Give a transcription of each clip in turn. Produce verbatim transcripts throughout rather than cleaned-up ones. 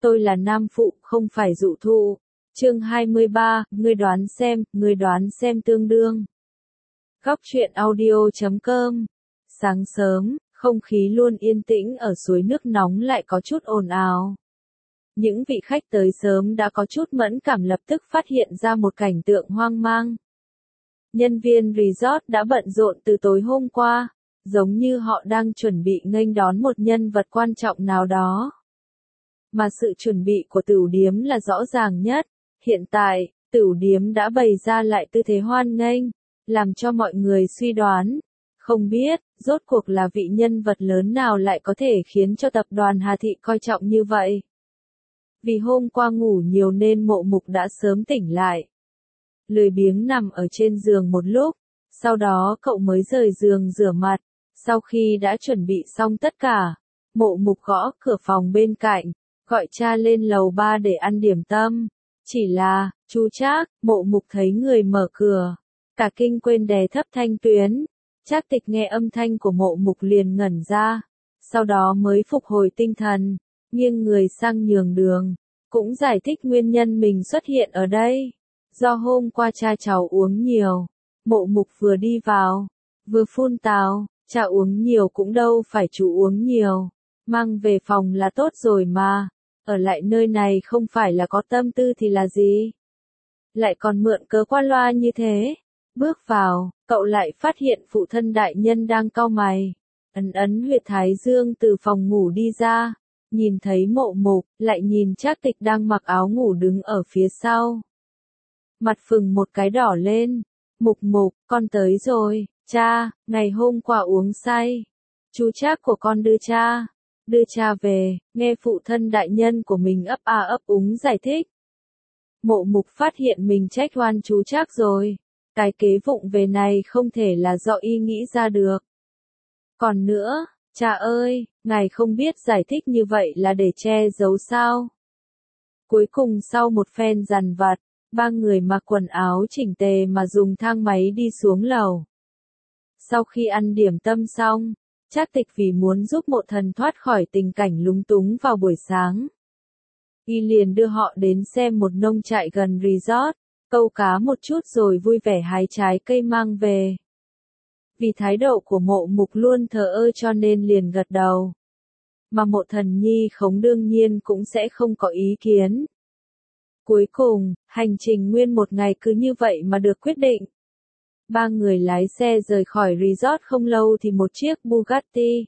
tôi là nam phụ, không phải dụ thụ. Chương hai mươi ba, ngươi đoán xem, ngươi đoán xem tương đương. Góc truyện audio chấm com. Sáng sớm, không khí luôn yên tĩnh ở suối nước nóng lại có chút ồn ào. Những vị khách tới sớm đã có chút mẫn cảm lập tức phát hiện ra một cảnh tượng hoang mang. Nhân viên resort đã bận rộn từ tối hôm qua, giống như họ đang chuẩn bị nghênh đón một nhân vật quan trọng nào đó. Mà sự chuẩn bị của tửu điếm là rõ ràng nhất. Hiện tại, tửu điếm đã bày ra lại tư thế hoan nghênh, làm cho mọi người suy đoán. Không biết, rốt cuộc là vị nhân vật lớn nào lại có thể khiến cho tập đoàn Hà Thị coi trọng như vậy. Vì hôm qua ngủ nhiều nên Mộ Mục đã sớm tỉnh lại. Lười biếng nằm ở trên giường một lúc, sau đó cậu mới rời giường rửa mặt. Sau khi đã chuẩn bị xong tất cả, Mộ Mục gõ cửa phòng bên cạnh, gọi cha lên lầu ba để ăn điểm tâm. Chỉ là, chú Trác, Mộ Mục thấy người mở cửa, cả kinh quên đè thấp thanh tuyến. Trác Tịch nghe âm thanh của Mộ Mục liền ngẩn ra, sau đó mới phục hồi tinh thần, nghiêng người sang nhường đường, cũng giải thích nguyên nhân mình xuất hiện ở đây. Do hôm qua cha cháu uống nhiều, Mộ Mục vừa đi vào, vừa phun tào, cha uống nhiều cũng đâu phải chú uống nhiều, mang về phòng là tốt rồi mà, ở lại nơi này không phải là có tâm tư thì là gì. Lại còn mượn cớ qua loa như thế. Bước vào, cậu lại phát hiện phụ thân đại nhân đang cau mày, ấn ấn huyệt thái dương từ phòng ngủ đi ra, nhìn thấy Mộ Mục, lại nhìn Trác Tịch đang mặc áo ngủ đứng ở phía sau. Mặt phừng một cái đỏ lên, Mục Mục, con tới rồi, cha, ngày hôm qua uống say, chú Trác của con đưa cha, đưa cha về, nghe phụ thân đại nhân của mình ấp a ấp úng giải thích. Mộ Mục phát hiện mình trách oan chú Trác rồi. Cái kế vụng về này không thể là do y nghĩ ra được. Còn nữa, cha ơi, ngài không biết giải thích như vậy là để che giấu sao? Cuối cùng sau một phen dằn vặt, ba người mặc quần áo chỉnh tề mà dùng thang máy đi xuống lầu. Sau khi ăn điểm tâm xong, Trác Tịch vì muốn giúp Mộ Thần thoát khỏi tình cảnh lúng túng vào buổi sáng, y liền đưa họ đến xem một nông trại gần resort. Câu cá một chút rồi vui vẻ hái trái cây mang về. Vì thái độ của Mộ Mục luôn thờ ơ cho nên liền gật đầu. Mà Mộ Thần Nhi Khống đương nhiên cũng sẽ không có ý kiến. Cuối cùng, hành trình nguyên một ngày cứ như vậy mà được quyết định. Ba người lái xe rời khỏi resort không lâu thì một chiếc Bugatti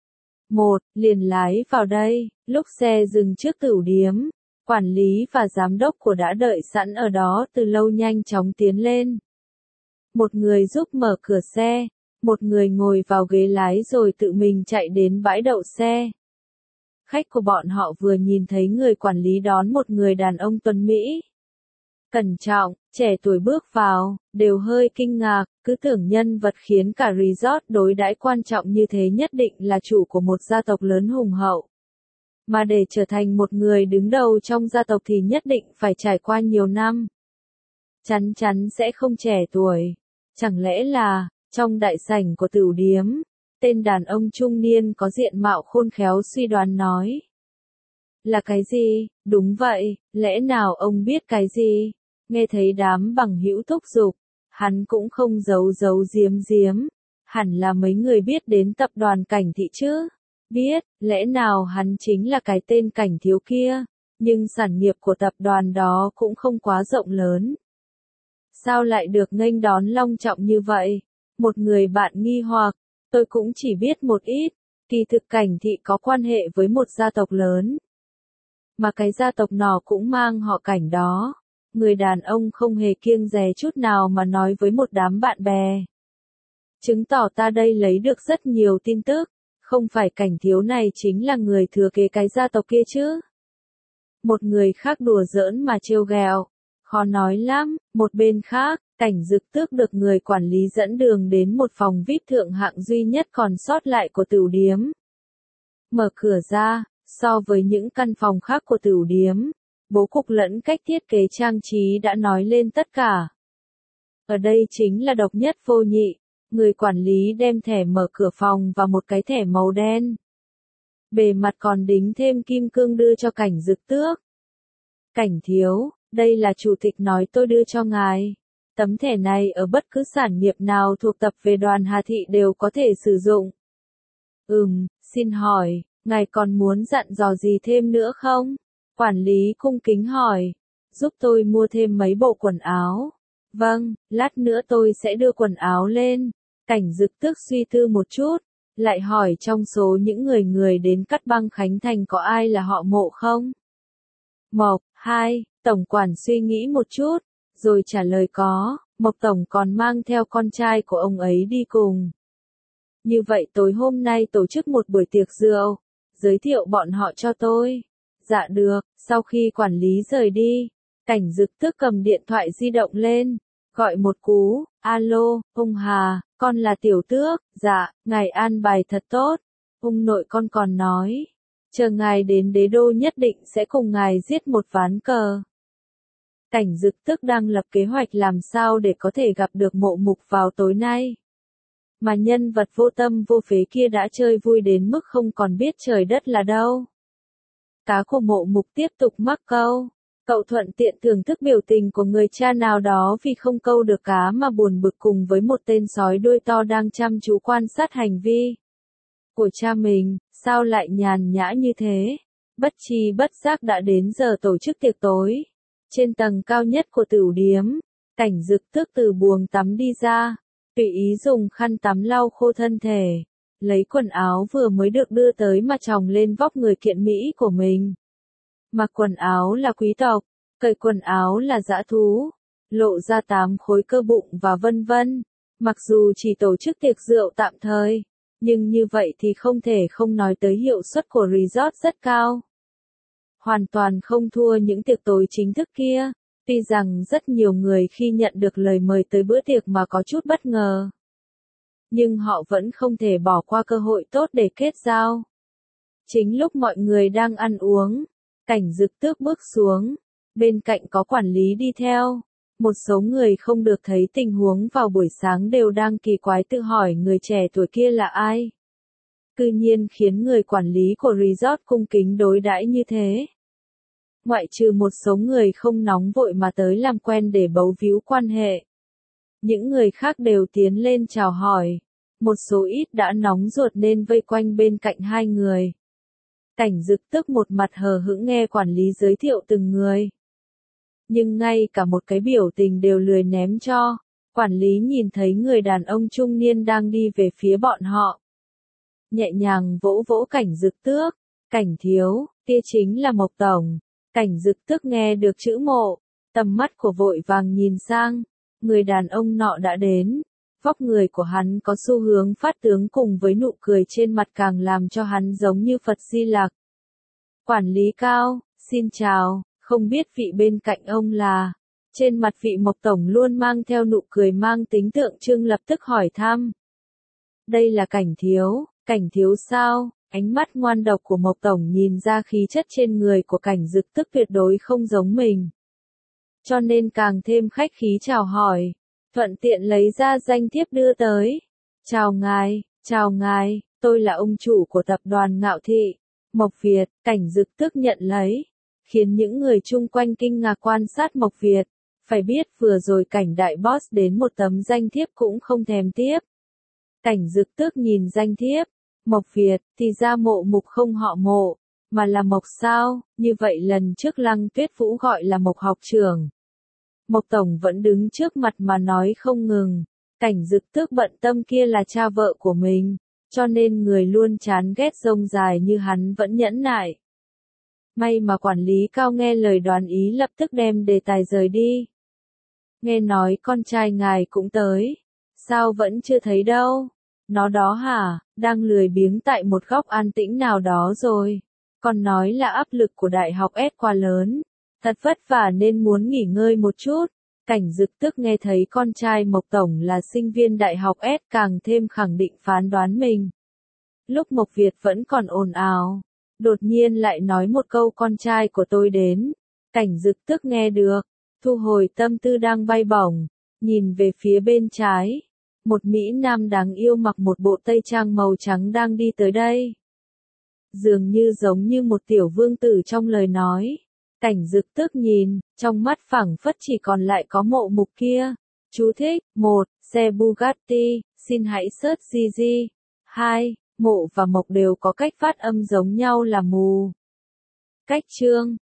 một liền lái vào đây. Lúc xe dừng trước tửu điếm, quản lý và giám đốc của đã đợi sẵn ở đó từ lâu nhanh chóng tiến lên. Một người giúp mở cửa xe, một người ngồi vào ghế lái rồi tự mình chạy đến bãi đậu xe. Khách của bọn họ vừa nhìn thấy người quản lý đón một người đàn ông tuấn Mỹ, cẩn trọng, trẻ tuổi bước vào, đều hơi kinh ngạc, cứ tưởng nhân vật khiến cả resort đối đãi quan trọng như thế nhất định là chủ của một gia tộc lớn hùng hậu. Mà để trở thành một người đứng đầu trong gia tộc thì nhất định phải trải qua nhiều năm. Chắn chắn sẽ không trẻ tuổi. Chẳng lẽ là, trong đại sảnh của tửu điếm, tên đàn ông trung niên có diện mạo khôn khéo suy đoán nói. Là cái gì? Đúng vậy, lẽ nào ông biết cái gì? Nghe thấy đám bằng hữu thúc giục, hắn cũng không giấu giấu giếm giếm. Hẳn là mấy người biết đến tập đoàn Cảnh Thị chứ? Biết, lẽ nào hắn chính là cái tên Cảnh Thiếu kia, nhưng sản nghiệp của tập đoàn đó cũng không quá rộng lớn. Sao lại được nghênh đón long trọng như vậy? Một người bạn nghi hoặc, tôi cũng chỉ biết một ít, kỳ thực Cảnh Thị có quan hệ với một gia tộc lớn. Mà cái gia tộc nọ cũng mang họ Cảnh đó. Người đàn ông không hề kiêng dè chút nào mà nói với một đám bạn bè. Chứng tỏ ta đây lấy được rất nhiều tin tức. Không phải Cảnh Thiếu này chính là người thừa kế cái gia tộc kia chứ? Một người khác đùa giỡn mà trêu ghẹo, khó nói lắm. Một bên khác, Cảnh Dực Tước được người quản lý dẫn đường đến một phòng vi ai pi thượng hạng duy nhất còn sót lại của tửu điếm. Mở cửa ra, so với những căn phòng khác của tửu điếm, bố cục lẫn cách thiết kế trang trí đã nói lên tất cả. Ở đây chính là độc nhất vô nhị. Người quản lý đem thẻ mở cửa phòng và một cái thẻ màu đen. Bề mặt còn đính thêm kim cương đưa cho Cảnh Dực Tước. Cảnh thiếu, đây là chủ tịch nói tôi đưa cho ngài. Tấm thẻ này ở bất cứ sản nghiệp nào thuộc tập về Đoàn Hà Thị đều có thể sử dụng. Ừm, xin hỏi, ngài còn muốn dặn dò gì thêm nữa không? Quản lý cung kính hỏi. Giúp tôi mua thêm mấy bộ quần áo. Vâng, lát nữa tôi sẽ đưa quần áo lên. Cảnh Dực Tước suy tư một chút, lại hỏi trong số những người người đến cắt băng Khánh Thành có ai là họ Mộ không? Mộc, hai, tổng quản suy nghĩ một chút, rồi trả lời có, Mộc tổng còn mang theo con trai của ông ấy đi cùng. Như vậy tối hôm nay tổ chức một buổi tiệc rượu, giới thiệu bọn họ cho tôi. Dạ được, sau khi quản lý rời đi, Cảnh Dực Tước cầm điện thoại di động lên, gọi một cú, alo, ông Hà, con là Tiểu Tước, dạ, ngài an bài thật tốt. Ông nội con còn nói, chờ ngài đến đế đô nhất định sẽ cùng ngài giết một ván cờ. Cảnh Dực Tước đang lập kế hoạch làm sao để có thể gặp được Mộ Mục vào tối nay. Mà nhân vật vô tâm vô phế kia đã chơi vui đến mức không còn biết trời đất là đâu. Cá của Mộ Mục tiếp tục mắc câu. Cậu thuận tiện thưởng thức biểu tình của người cha nào đó vì không câu được cá mà buồn bực cùng với một tên sói đuôi to đang chăm chú quan sát hành vi của cha mình, sao lại nhàn nhã như thế. Bất tri bất giác đã đến giờ tổ chức tiệc tối. Trên tầng cao nhất của tửu điếm, Cảnh Dực Tước từ buồng tắm đi ra, tùy ý dùng khăn tắm lau khô thân thể, lấy quần áo vừa mới được đưa tới mà chồng lên vóc người kiện mỹ của mình. Mặc quần áo là quý tộc, cởi quần áo là dã thú, lộ ra tám khối cơ bụng và vân vân. Mặc dù chỉ tổ chức tiệc rượu tạm thời, nhưng như vậy thì không thể không nói tới hiệu suất của resort rất cao. Hoàn toàn không thua những tiệc tối chính thức kia, tuy rằng rất nhiều người khi nhận được lời mời tới bữa tiệc mà có chút bất ngờ. Nhưng họ vẫn không thể bỏ qua cơ hội tốt để kết giao. Chính lúc mọi người đang ăn uống, Cảnh Dực Tước bước xuống, bên cạnh có quản lý đi theo. Một số người không được thấy tình huống vào buổi sáng đều đang kỳ quái tự hỏi người trẻ tuổi kia là ai. Cư nhiên khiến người quản lý của resort cung kính đối đãi như thế. Ngoại trừ một số người không nóng vội mà tới làm quen để bấu víu quan hệ. Những người khác đều tiến lên chào hỏi. Một số ít đã nóng ruột nên vây quanh bên cạnh hai người. Cảnh Dực Tước một mặt hờ hững nghe quản lý giới thiệu từng người. Nhưng ngay cả một cái biểu tình đều lười ném cho. Quản lý nhìn thấy người đàn ông trung niên đang đi về phía bọn họ. Nhẹ nhàng vỗ vỗ Cảnh Dực Tước. Cảnh thiếu, kia chính là Mộc tổng. Cảnh Dực Tước nghe được chữ Mộ, tầm mắt của vội vàng nhìn sang. Người đàn ông nọ đã đến. Vóc người của hắn có xu hướng phát tướng cùng với nụ cười trên mặt càng làm cho hắn giống như Phật Di Lặc. Quản lý cao, xin chào, không biết vị bên cạnh ông là. Trên mặt vị Mộc tổng luôn mang theo nụ cười mang tính tượng trưng lập tức hỏi thăm. Đây là Cảnh thiếu, Cảnh thiếu sao? Ánh mắt ngoan độc của Mộc tổng nhìn ra khí chất trên người của Cảnh Dực Tước tuyệt đối không giống mình. Cho nên càng thêm khách khí chào hỏi, thuận tiện lấy ra danh thiếp đưa tới. Chào ngài, chào ngài, tôi là ông chủ của tập đoàn Ngạo Thị, Mộc Việt. Cảnh Dực Tước nhận lấy, khiến những người chung quanh kinh ngạc quan sát Mộc Việt. Phải biết vừa rồi Cảnh đại boss đến một tấm danh thiếp cũng không thèm tiếp. Cảnh Dực Tước nhìn danh thiếp, Mộc Việt, thì ra Mộ Mục không họ Mộ, mà là Mộc sao, như vậy lần trước Lăng Tuyết Vũ gọi là Mộc học trưởng. Mộc tổng vẫn đứng trước mặt mà nói không ngừng. Cảnh Dực Tước bận tâm kia là cha vợ của mình, cho nên người luôn chán ghét rông dài như hắn vẫn nhẫn nại. May mà quản lý cao nghe lời đoán ý lập tức đem đề tài rời đi. Nghe nói con trai ngài cũng tới. Sao vẫn chưa thấy đâu? Nó đó hả, đang lười biếng tại một góc an tĩnh nào đó rồi. Còn nói là áp lực của đại học S quá lớn. Thật vất vả nên muốn nghỉ ngơi một chút. Cảnh Dực Tước nghe thấy con trai Mộc tổng là sinh viên đại học S càng thêm khẳng định phán đoán mình. Lúc Mộc Việt vẫn còn ồn ào, đột nhiên lại nói một câu con trai của tôi đến. Cảnh Dực Tước nghe được, thu hồi tâm tư đang bay bổng, nhìn về phía bên trái. Một Mỹ Nam đáng yêu mặc một bộ tây trang màu trắng đang đi tới đây. dường như giống như một tiểu vương tử trong lời nói. Cảnh Dực tức nhìn, trong mắt phảng phất chỉ còn lại có Mộ Mục kia. Chú thích: một. Xe Bugatti, xin hãy search Gigi. hai. Mộ và Mộc đều có cách phát âm giống nhau là mù. Cách chương